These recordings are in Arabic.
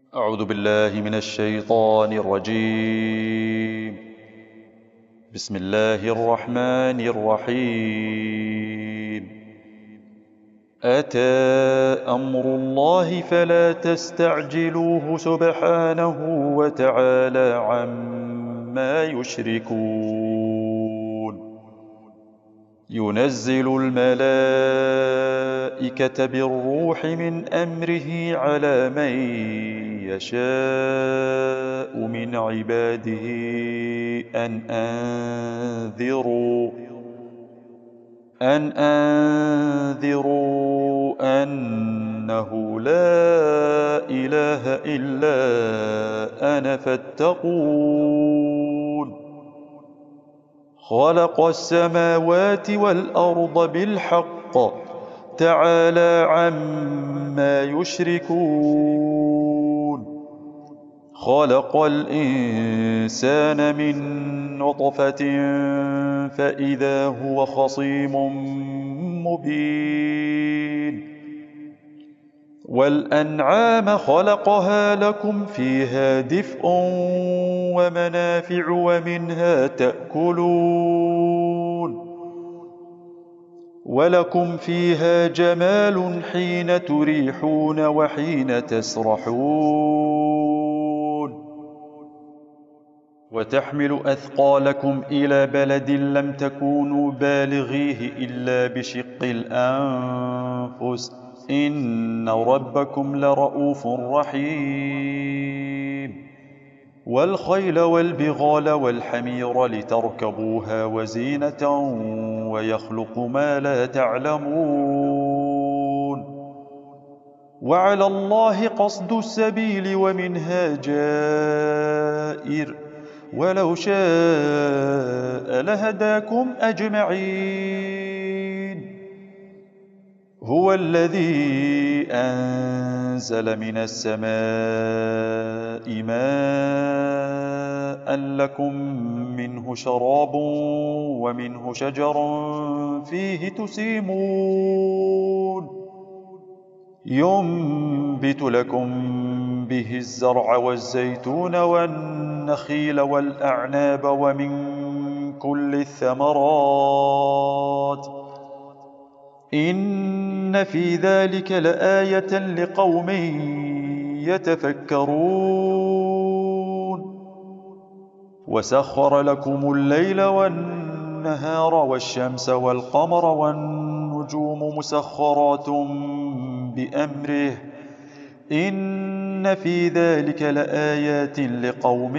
أعوذ بالله من الشيطان الرجيم. بسم الله الرحمن الرحيم. أتى أمر الله فلا تستعجلوه سبحانه وتعالى عما يشركون. ينزل الملائكة بالروح من أمره على من يشاء من عباده أن أنذروا أنه لا إله إلا أنا فاتقون. خلق السماوات والأرض بالحق تعالى عما يشركون. خلق الإنسان من نطفة فإذا هو خصيم مبين. والأنعام خلقها لكم فيها دفء ومنافع ومنها تأكلون. ولكم فيها جمال حين تريحون وحين تسرحون. وتحمل أثقالكم إلى بلد لم تكونوا بالغيه إلا بشق الأنفس إن ربكم لرؤوف رحيم. والخيل والبغال والحمير لتركبوها وزينة ويخلق ما لا تعلمون. وعلى الله قصد السبيل ومنها جائر ولو شاء لهداكم أجمعين. هو الذي أنزل من السماء ماء لكم منه شراب ومنه شجر فيه تسيمون. ينبت لكم به الزرع والزيتون والنخيل والأعناب ومن كل الثمرات إن في ذلك لآية لقوم يتفكرون. وسخر لكم الليل والنهار والشمس والقمر والنجوم مسخرات بأمره إن في ذلك لآيات لقوم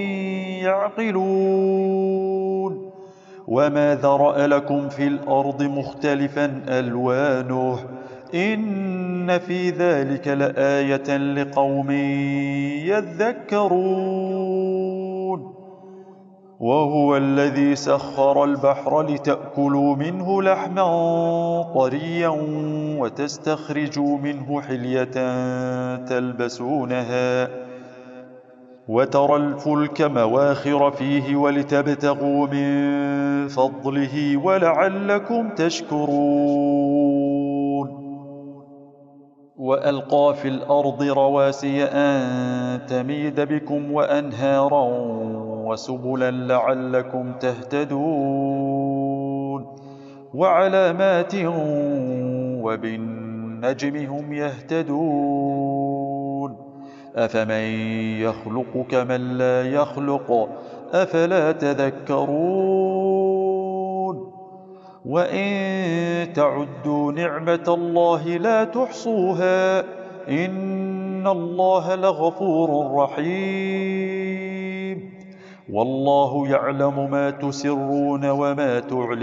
يعقلون. وما ذرأ لكم في الأرض مختلفا ألوانه إن في ذلك لآية لقوم يذكرون. وهو الذي سخر البحر لتأكلوا منه لحما طريا وتستخرجوا منه حلية تلبسونها وترى الفلك مواخر فيه ولتبتغوا من فضله ولعلكم تشكرون. وألقى في الأرض رواسي أن تميد بكم وأنهارا وسبلا لعلكم تهتدون. وعلامات وبالنجم هم يهتدون. أفمن يخلق كمن لا يخلق أفلا تذكرون. وإن تعدوا نعمة الله لا تحصوها إن الله لغفور رحيم. والله يعلم ما تسرون وما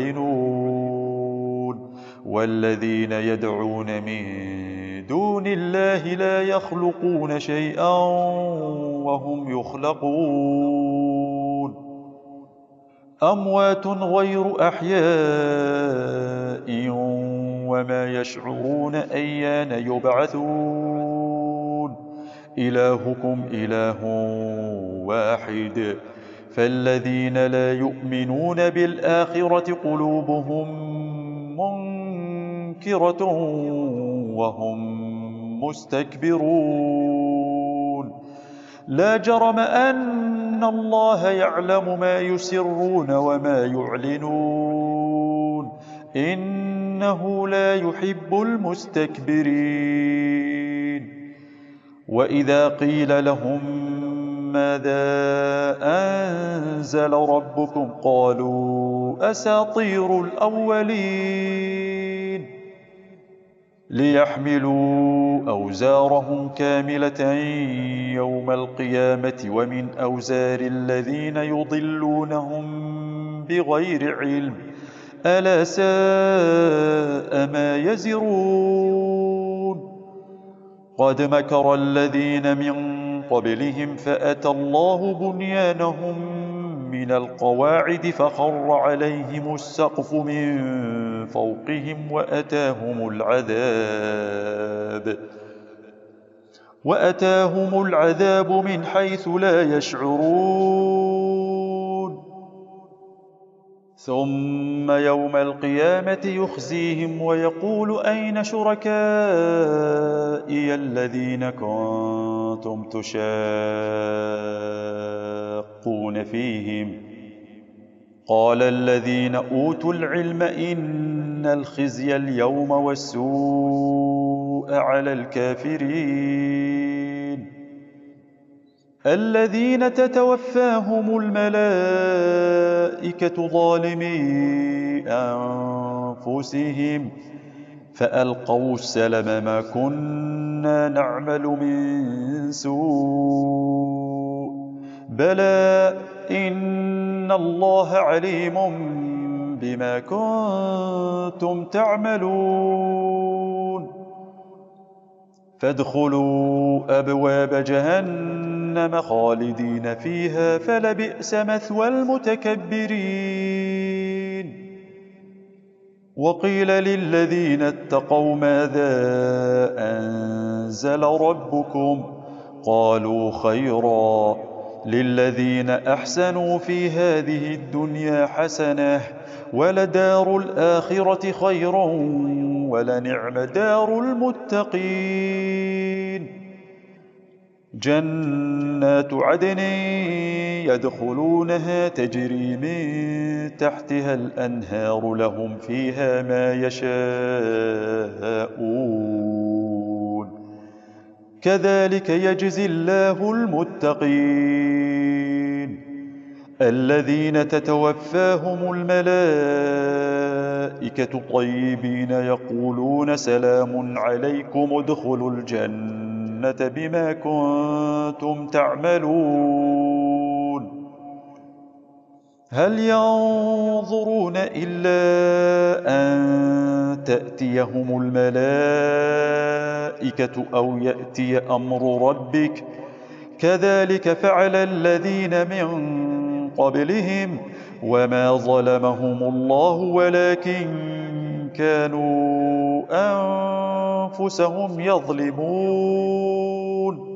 تعلنون. والذين يدعون من دون الله لا يخلقون شيئا وهم يخلقون. أموات غير أحياء وما يشعرون أيان يبعثون. إلهكم إله واحد فالذين لا يؤمنون بالآخرة قلوبهم منكرة وهم مستكبرون. لا جرم أن الله يعلم ما يسرون وما يعلنون إنه لا يحب المستكبرين وإذا قيل لهم ماذا أنزل ربكم قالوا أساطير الأولين ليحملوا أوزارهم كاملة يوم القيامة ومن أوزار الذين يضلونهم بغير علم ألا ساء ما يزرون قد مكر الذين من قبلهم فأتى الله بنيانهم من القواعد فخر عليهم السقف من فوقهم وأتاهم العذاب من حيث لا يشعرون ثم يوم القيامة يخزيهم ويقول أين شركائي الذين كنتم تشاقون فيهم قال الذين أوتوا العلم إن الخزي اليوم والسوء على الكافرين الذين تتوفاهم الملائكة ظالمي أنفسهم فألقوا السلم ما كنا نعمل من سوء بلى إن الله عليم بما كنتم تعملون فادخلوا أبواب جهنم خالدين فيها فلبئس مثوى المتكبرين وقيل للذين اتقوا ماذا أنزل ربكم قالوا خيرا للذين أحسنوا في هذه الدنيا حسنة ولدار الآخرة خير ولنعم دار المتقين جنات عدن يدخلونها تجري من تحتها الأنهار لهم فيها ما يشاءون كذلك يجزي الله المتقين الذين تتوفاهم الملائكة طيبين يقولون سلام عليكم ادخلوا الجنة بما كنتم تعملون هل ينظرون إلا أن تأتيهم الملائكة أو يأتي أمر ربك كذلك فعل الذين من قبلهم وما ظلمهم الله ولكن كانوا أنفسهم يظلمون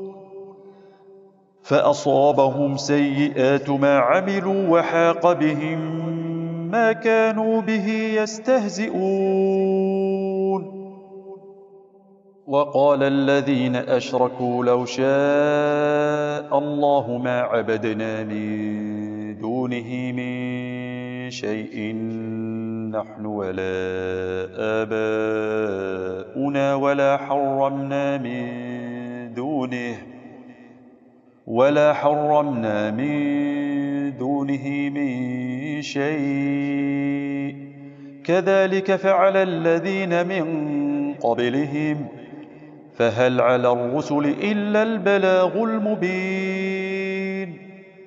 فأصابهم سيئات ما عملوا وحاق بهم ما كانوا به يستهزئون وقال الذين أشركوا لو شاء الله ما عبدنا من دونه من شيء نحن ولا آباؤنا ولا حرمنا من دونه من شيء كذلك فعل الذين من قبلهم فهل على الرسل إلا البلاغ المبين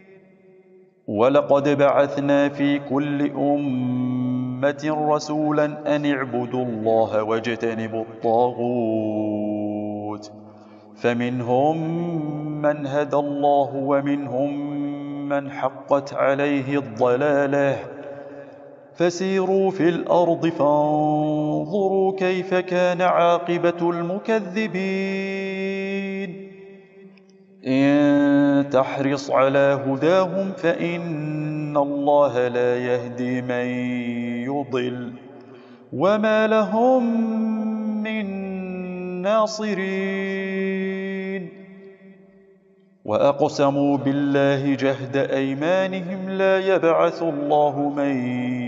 ولقد بعثنا في كل أمة رسولا أن اعبدوا الله واجتنبوا الطاغوت فمنهم من هدى الله ومنهم من حقت عليه الضلالة فسيروا في الأرض فانظروا كيف كان عاقبة المكذبين إن تحرص على هداهم فإن الله لا يهدي من يضل وما لهم من ناصرين وأقسموا بالله جهد أيمانهم لا يبعث الله من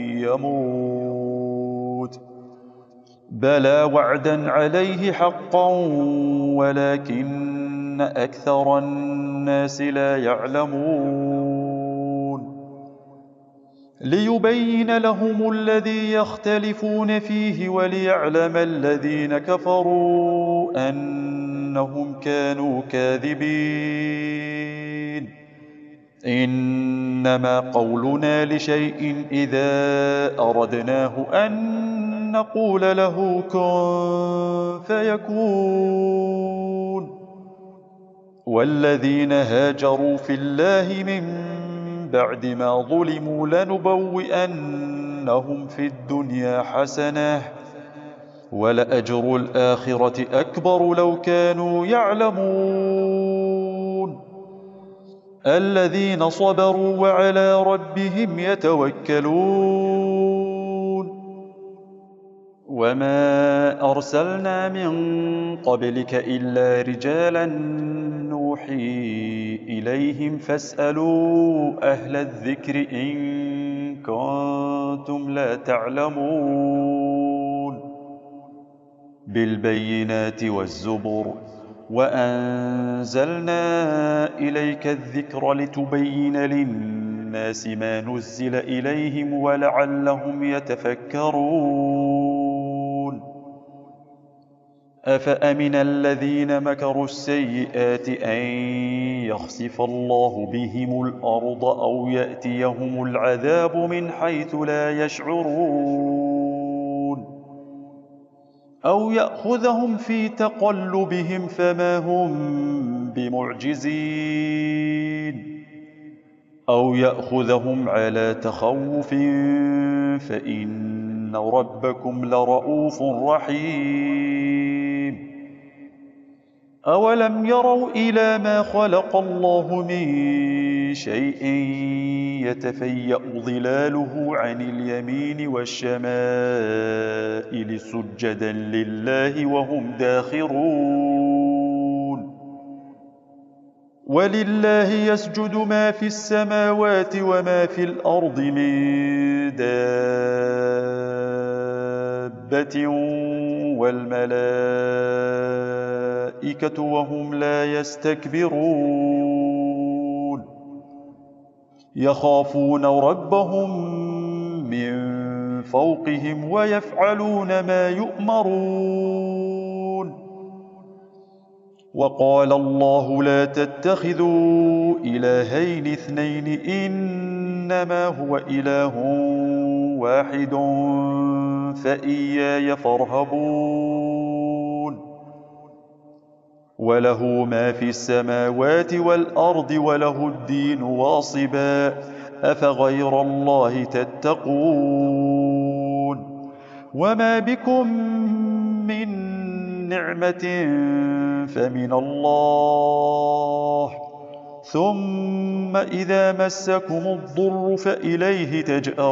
يموت بلى وعدا عليه حقا ولكن أكثر الناس لا يعلمون ليبين لهم الذي يختلفون فيه وليعلم الذين كفروا أنهم كانوا كاذبين إنما قولنا لشيء إذا أردناه أن نقول له كن فيكون والذين هاجروا في الله من بعد ما ظلموا لنبوئنهم في الدنيا حسنة ولأجر الآخرة أكبر لو كانوا يعلمون الذين صبروا وعلى ربهم يتوكلون وما أرسلنا من قبلك إلا رجالا نوحي إليهم فاسألوا أهل الذكر إن كنتم لا تعلمون بالبينات والزبر وأنزلنا إليك الذكر لتبين للناس ما نزل إليهم ولعلهم يتفكرون أفأمن الذين مكروا السيئات أن يخسف الله بهم الأرض أو يأتيهم العذاب من حيث لا يشعرون أو يأخذهم في تقلبهم فما هم بمعجزين أو يأخذهم على تخوف فإن ربكم لرؤوف رحيم أولم يروا إلى ما خلق الله من شيء يتفيأ ظلاله عن اليمين والشمائل سجدا لله وهم داخرون ولله يسجد ما في السماوات وما في الأرض من دابة والملائكة وهم لا يستكبرون يخافون ربهم من فوقهم ويفعلون ما يؤمرون وقال الله لا تتخذوا إلهين اثنين إنما هو إله واحد فإياي فارهبون وله ما في السماوات والأرض وله الدين واصبا أفغير الله تتقون وما بكم من نعمة فمن الله ثم إذا مسكم الضر فإليه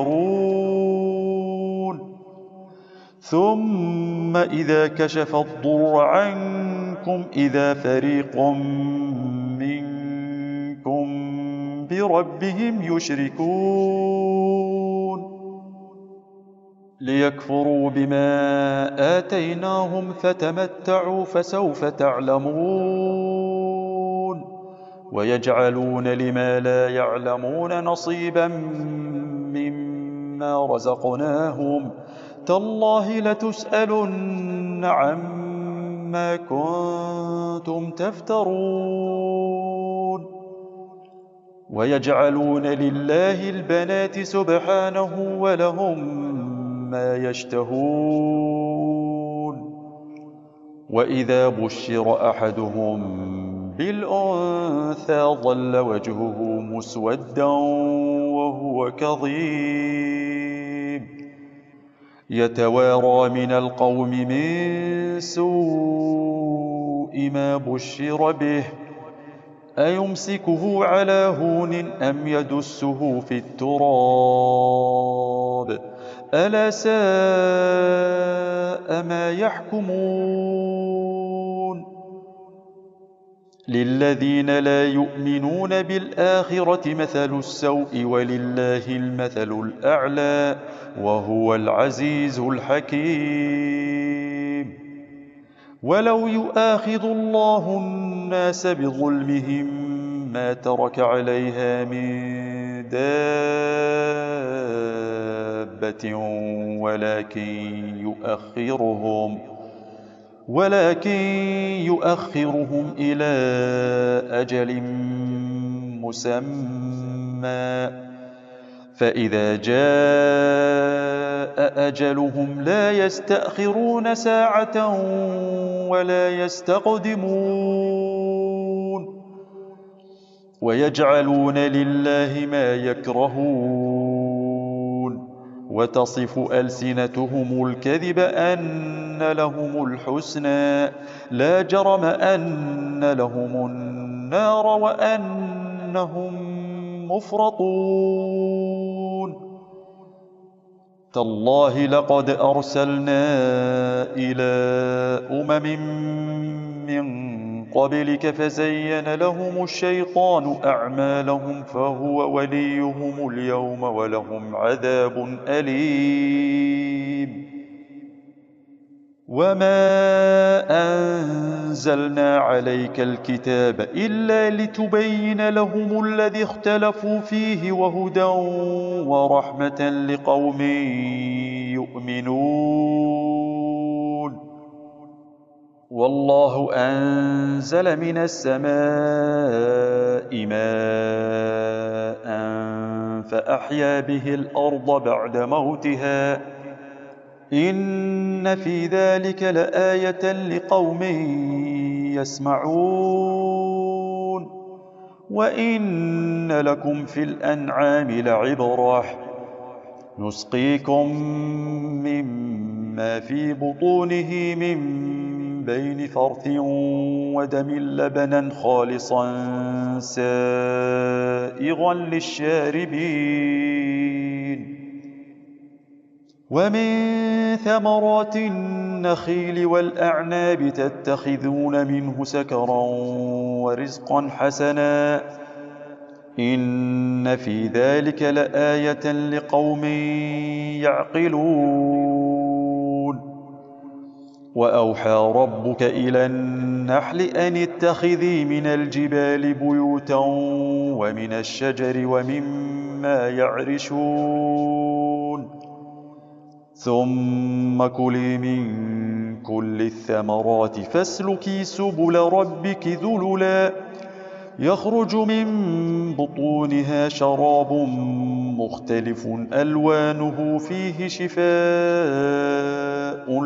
تجأرون ثم إذا كشف الضر عنكم إذا فريق منكم بربهم يشركون ليكفروا بما آتيناهم فتمتعوا فسوف تعلمون ويجعلون لما لا يعلمون نصيبا مما رزقناهم تالله لتسألن عما كنتم تفترون ويجعلون لله البنات سبحانه ولهم ما يشتهون وإذا بشر أحدهم بالأنثى ظل وجهه مسودا وهو كظيم يتوارى من القوم من سوء ما بشر به أيمسكه على هون أم يدسه في التراب ألا ساء ما يحكمون للذين لا يؤمنون بالآخرة مثل السوء ولله المثل الأعلى وهو العزيز الحكيم. ولو يؤاخذ الله الناس بظلمهم ما ترك عليها من دابة ولكن يؤخرهم إلى أجل مسمى فإذا جاء أجلهم لا يستأخرون ساعة ولا يستقدمون. ويجعلون لله ما يكرهون وتصف ألسنتهم الكذب أن لهم الحسنى لا جرم أن لهم النار وأنهم مفرطون. تالله لقد أرسلنا إلى من قبلك فزين لهم الشيطان أعمالهم فهو وليهم اليوم ولهم عذاب أليم. وما أنزلنا عليك الكتاب إلا لتبين لهم الذي اختلفوا فيه وهدى ورحمة لقوم يؤمنون. والله أنزل من السماء ماء فأحيا به الأرض بعد موتها إن في ذلك لآية لقوم يسمعون. وإن لكم في الأنعام لعبرة نسقيكم مما في بطونه من بين فرث ودم لبنا خالصا سائغا للشاربين. ومن ثمرات النخيل والأعناب تتخذون منه سكرا ورزقا حسنا إن في ذلك لآية لقوم يعقلون. وأوحى ربك إلى النحل أن اتخذي من الجبال بيوتا ومن الشجر ومما يعرشون ثم كلي من كل الثمرات فاسلكي سبل ربك ذللا يخرج من بطونها شراب مختلف ألوانه فيه شفاء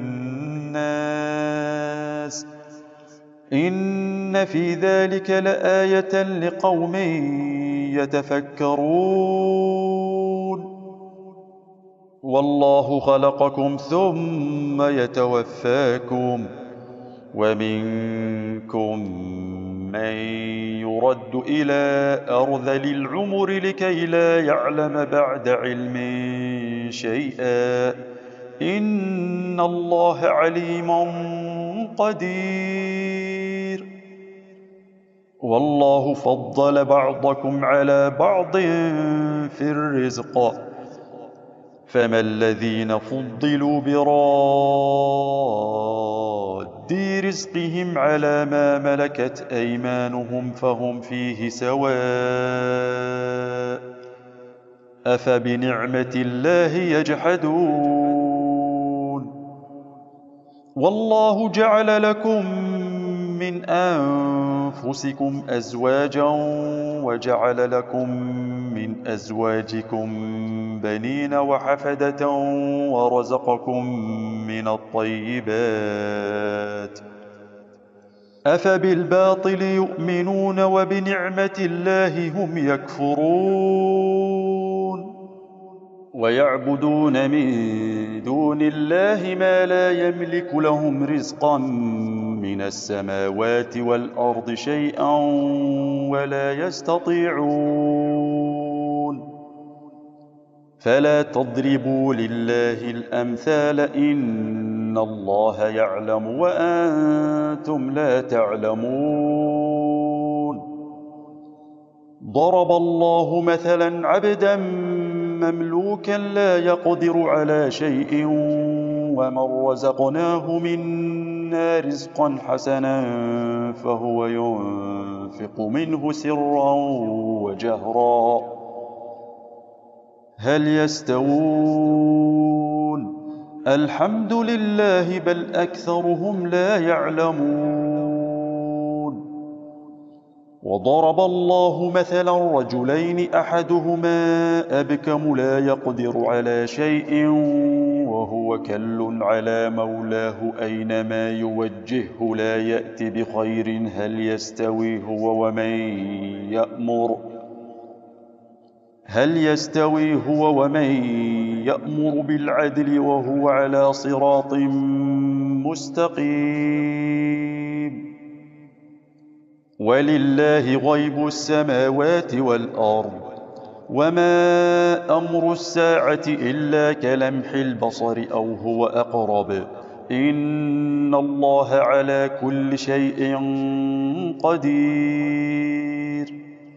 للناس إن في ذلك لآية لقوم يتفكرون. والله خلقكم ثم يتوفاكم ومنكم من يرد إلى أرذل العمر لكي لا يعلم بعد علم شيئا إن الله عليم قدير. والله فضل بعضكم على بعض في الرزق فما الذين فضلوا براد رزقهم على ما ملكت أيمانهم فهم فيه سواء أفبنعمة الله يجحدون. والله جعل لكم من أنفسكم أزواجا وجعل لكم من أزواجكم بنين وحفدة ورزقكم من الطيبات أفبالباطل يؤمنون وبنعمة الله هم يكفرون. ويعبدون من دون الله ما لا يملك لهم رزقا من السماوات والأرض شيئا ولا يستطيعون. فلا تضربوا لله الأمثال إن الله يعلم وأنتم لا تعلمون ضرب الله مثلا عبدا مملوكا لا يقدر على شيء ومن رزقناه منا رزقا حسنا فهو ينفق منه سرا وجهرا هل يستوون الحمد لله بل أكثرهم لا يعلمون وضرب الله مثلا رجلين أحدهما أبكم لا يقدر على شيء وهو كل على مولاه أينما يوجهه لا يأت بخير هل يستوي هو ومن يأمر بالعدل وهو على صراط مستقيم ولله غيب السماوات والأرض وما أمر الساعة إلا كلمح البصر أو هو أقرب إن الله على كل شيء قدير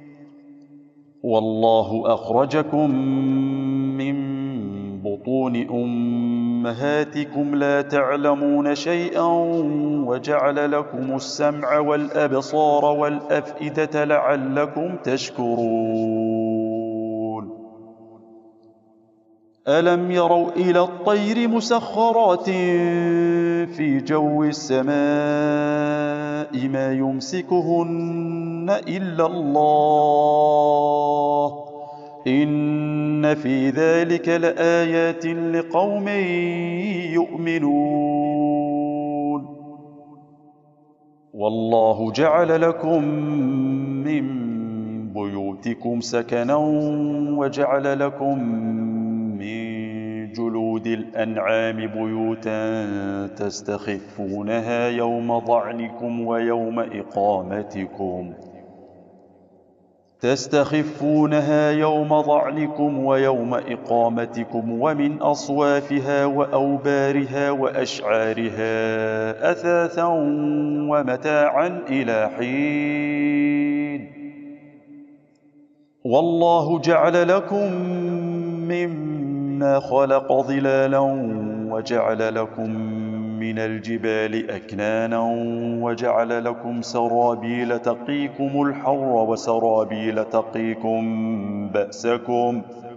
والله أخرجكم من بطون أمهاتكم لا تعلمون شيئا وجعل لكم السمع والأبصار والأفئدة لعلكم تشكرون ألم يروا إلى الطير مسخرات في جو السماء ما يمسكهن إلا الله إن في ذلك لآيات لقوم يؤمنون والله جعل لكم من بيوتكم سكنا وجعل لكم من جلود الأنعام بيوتا تستخفونها يوم ضعنكم ويوم إقامتكم ومن أصوافها وأوبارها وأشعارها أثاثا ومتاعا إلى حين والله جعل لكم مما خلق ظلالا وجعل لكم من الجبال أكنانا وجعل لكم سرابيل تقيكم الحر وسرابيل تقيكم بأسكم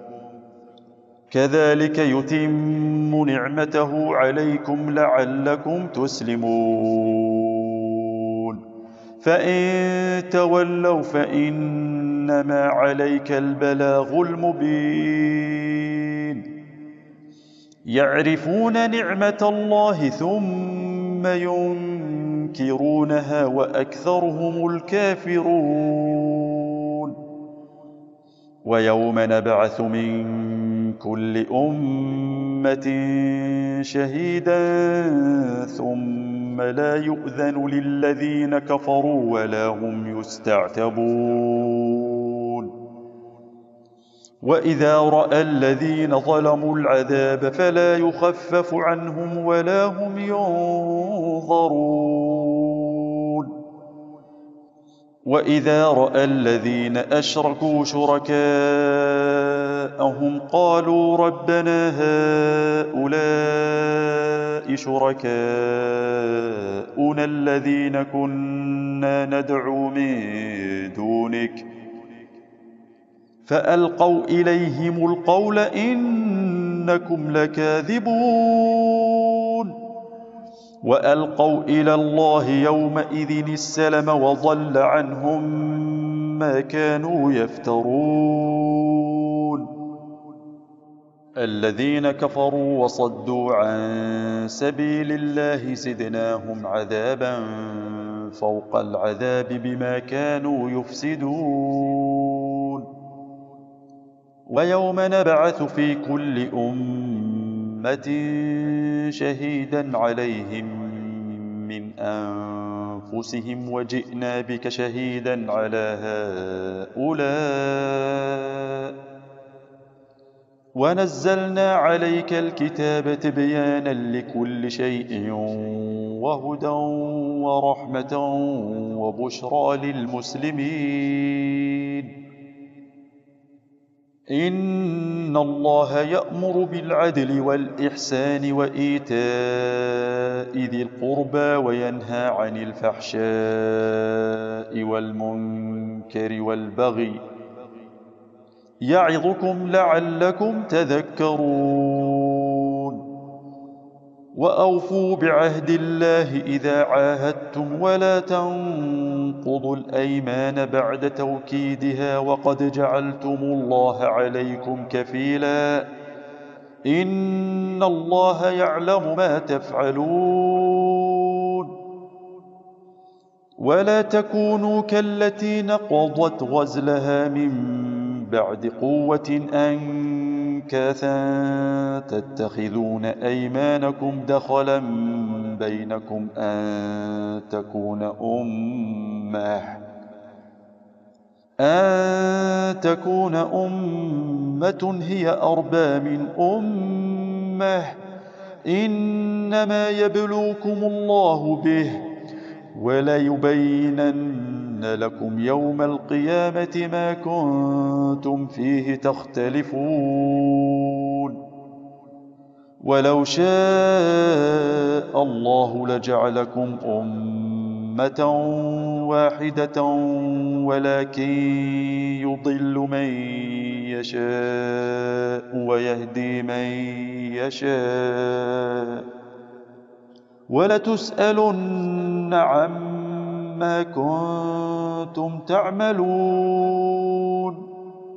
كذلك يتم نعمته عليكم لعلكم تسلمون فإن تولوا فإنما عليك البلاغ المبين يعرفون نعمة الله ثم ينكرونها وأكثرهم الكافرون ويوم نبعث من كل أمة شهيدا ثم لا يؤذن للذين كفروا ولا هم يستعتبون وإذا رأى الذين ظلموا العذاب فلا يخفف عنهم ولا هم ينظرون وإذا رأى الذين أشركوا شركاءهم قالوا ربنا هؤلاء شركاؤنا الذين كنا ندعو من دونك فألقوا إليهم القول إنكم لكاذبون وألقوا إلى الله يومئذ السلم وضل عنهم ما كانوا يفترون الذين كفروا وصدوا عن سبيل الله زدناهم عذابا فوق العذاب بما كانوا يفسدون ويوم نبعث في كل أمة شهيدا عليهم من أنفسهم وجئنا بك شهيدا على هؤلاء ونزلنا عليك الكتاب تبيانا لكل شيء وهدى ورحمة وبشرى للمسلمين. إن الله يأمر بالعدل والإحسان وإيتاء ذي القربى وينهى عن الفحشاء والمنكر والبغي يعظكم لعلكم تذكرون. وأوفوا بعهد الله إذا عاهدتم ولا تنقضوا الأيمان بعد توكيدها وقد جعلتم الله عليكم كفيلا إن الله يعلم ما تفعلون. ولا تكونوا كالتي نقضت غزلها من بعد قوة أنكاثا تتخذون أيمانكم دخلا بينكم أن تكون أمة هي أربى من أمة إنما يبلوكم الله به وليبينن لكم يوم القيامة ما كنتم فيه تختلفون. ولو شاء الله لجعلكم أمة واحدة ولكن يضل من يشاء ويهدي من يشاء ولتسألن عما كنتم تعملون.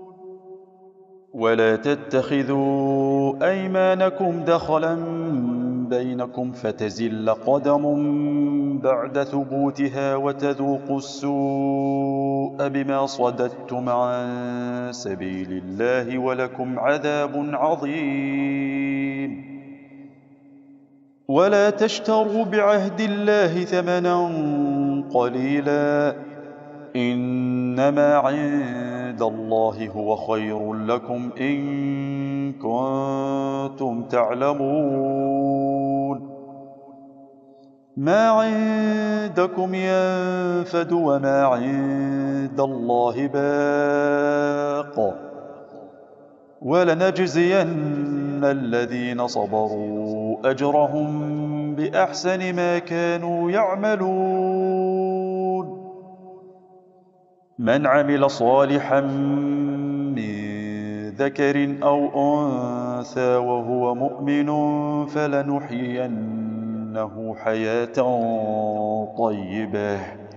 ولا تتخذوا أيمانكم دخلا بينكم فتزل قدم بعد ثبوتها وتذوقوا السوء بما صددتم عن سبيل الله ولكم عذاب عظيم. ولا تشتروا بعهد الله ثمنا قليلا إنما عند الله هو خير لكم إن كنتم تعلمون. ما عندكم ينفد وما عند الله باق ولنجزين الذين صبروا أجرهم بأحسن ما كانوا يعملون. من عمل صالحا من ذكر أو أنثى وهو مؤمن فلنحيينه حياة طيبة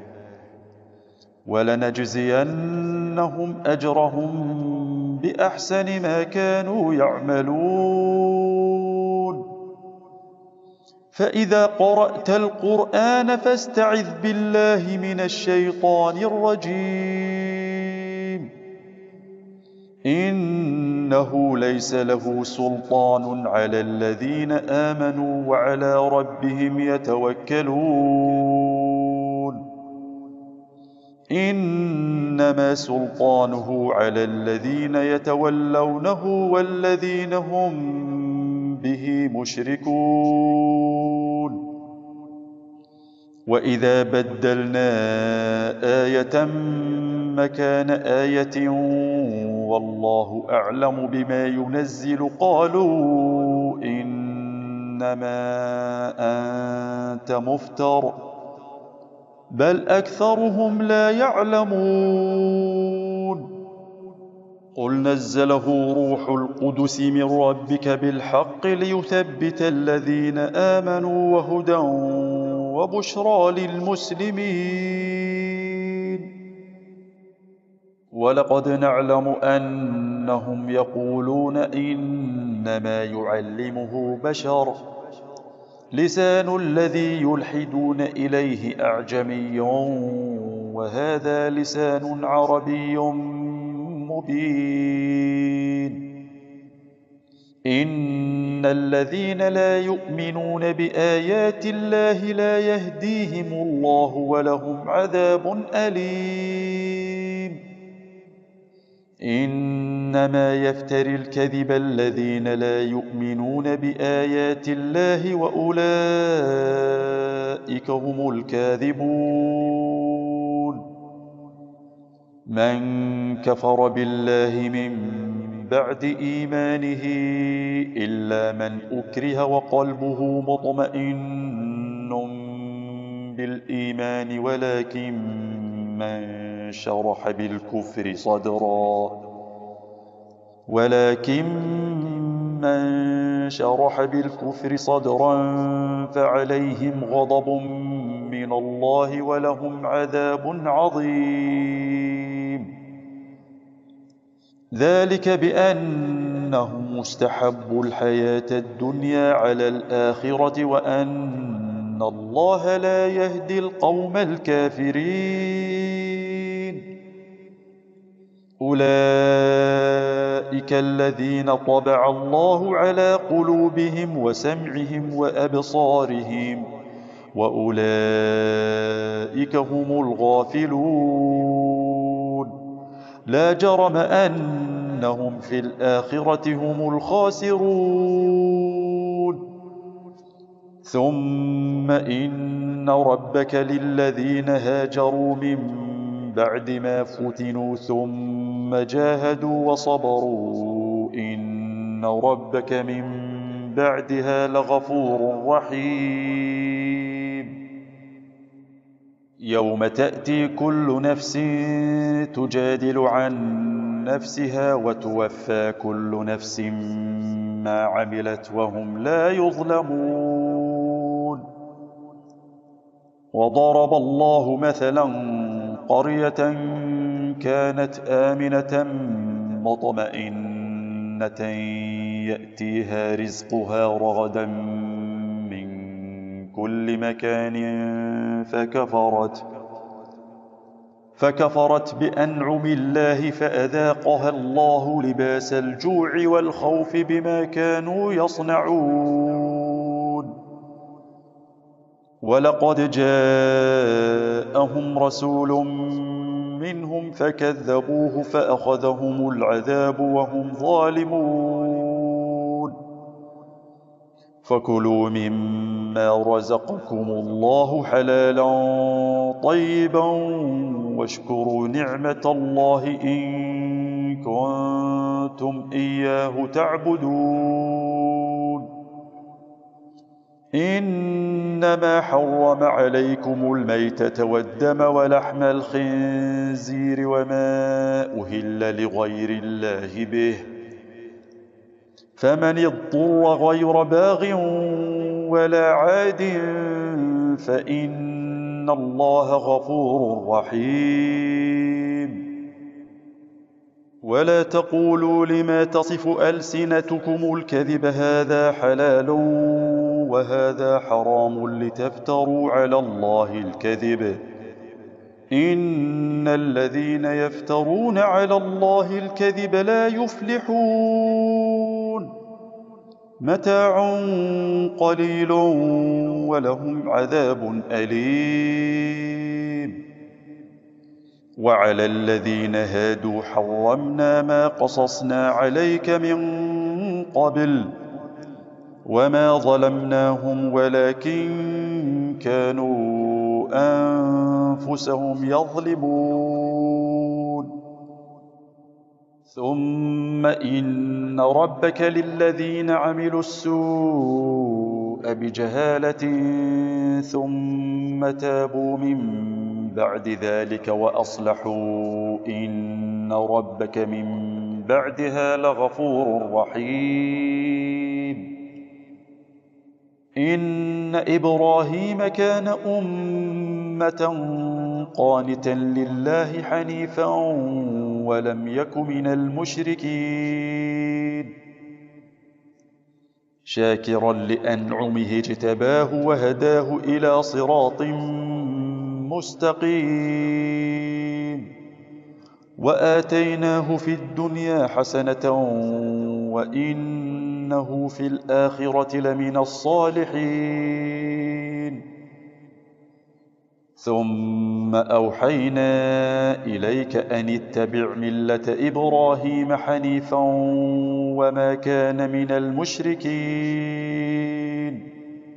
ولنجزينهم أجرهم بأحسن ما كانوا يعملون. فإذا قرأت القرآن فاستعذ بالله من الشيطان الرجيم إنه ليس له سلطان على الذين آمنوا وعلى ربهم يتوكلون. إنما سلطانه على الذين يتولونه والذين هم به مشركون. وإذا بدلنا آية مكان آية والله أعلم بما ينزل قالوا إنما أنت مفتر بل أكثرهم لا يعلمون. قل نزله روح القدس من ربك بالحق ليثبت الذين آمنوا وهدى وبشرى للمسلمين. ولقد نعلم أنهم يقولون إنما يعلمه بشر لسان الذي يلحدون إليه أعجمي وهذا لسان عربي مبين. إن الذين لا يؤمنون بآيات الله لا يهديهم الله ولهم عذاب أليم. إن إنما يفتري الكذب الذين لا يؤمنون بآيات الله وأولئك هم الكاذبون. من كفر بالله من بعد إيمانه إلا من أكره وقلبه مطمئن بالإيمان ولكن من شرح بالكفر صدرا فعليهم غضب من الله ولهم عذاب عظيم. ذلك بأنهم استحبوا الحياة الدنيا على الآخرة وأن الله لا يهدي القوم الكافرين. أولئك الذين طبع الله على قلوبهم وسمعهم وأبصارهم وأولئك هم الغافلون. لا جرم أنهم في الآخرة هم الخاسرون. ثم إن ربك للذين هاجروا من بعد ما فتنوا ثم جاهدوا وصبروا إن ربك من بعدها لغفور رحيم. يوم تأتي كل نفس تجادل عن نفسها وتوفى كل نفس ما عملت وهم لا يظلمون. وضرب الله مثلا قرية كانت آمنة مطمئنة يأتيها رزقها رغدا من كل مكان فكفرت بأنعم الله فأذاقها الله لباس الجوع والخوف بما كانوا يصنعون. ولقد جاءهم رسول منهم فكذبوه فأخذهم العذاب وهم ظالمون. فكلوا مما رزقكم الله حلالا طيبا واشكروا نعمة الله إن كنتم إياه تعبدون. إنما حرم عليكم الميتة والدم ولحم الخنزير وما أهل لغير الله به، فمن اضطر غير باغ ولا عاد فإن الله غفور رحيم. ولا تقولوا لما تصف ألسنتكم الكذب هذا حلال وهذا حرام لتفتروا على الله الكذب. إن الذين يفترون على الله الكذب لا يفلحون. متاع قليل ولهم عذاب أليم. وعلى الذين هادوا حرمنا ما قصصنا عليك من قبل وما ظلمناهم ولكن كانوا أنفسهم يظلمون. ثم إن ربك للذين عملوا السوء بجهالة ثم تابوا من بعد ذلك وأصلحوا إن ربك من بعدها لغفور رحيم. إن إبراهيم كان أمة قانتا لله حنيفا ولم يك من المشركين، شاكرا لأنعمه اجتباه وهداه إلى صراط مستقيم. وآتيناه في الدنيا حسنة وإنه في الآخرة لمن الصالحين. ثم أوحينا إليك أن اتبع ملة إبراهيم حنيفا وما كان من المشركين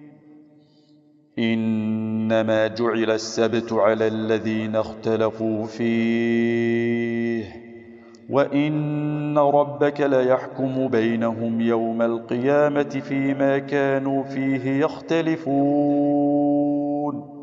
إنما جعل السبت على الذين اختلفوا فيه وإن ربك ليحكم بينهم يوم القيامة فيما كانوا فيه يختلفون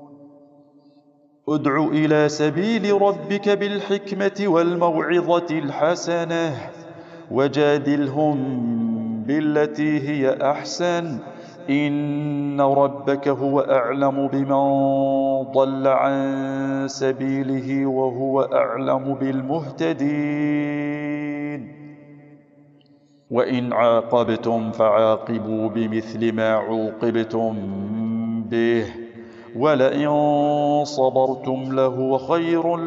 ادع إلى سبيل ربك بالحكمة والموعظة الحسنة وجادلهم بالتي هي أحسن إن ربك هو أعلم بمن ضل عن سبيله وهو أعلم بالمهتدين وإن عاقبتم فعاقبوا بمثل ما عوقبتم به ولئن صبرتم لهو خير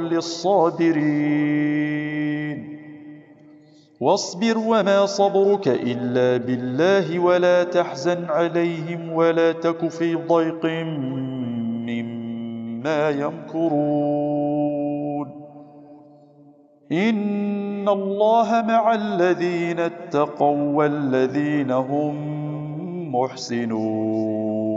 للصابرين واصبر وما صبرك إلا بالله ولا تحزن عليهم ولا تك في ضيق مما يمكرون إن الله مع الذين اتقوا والذين هم محسنون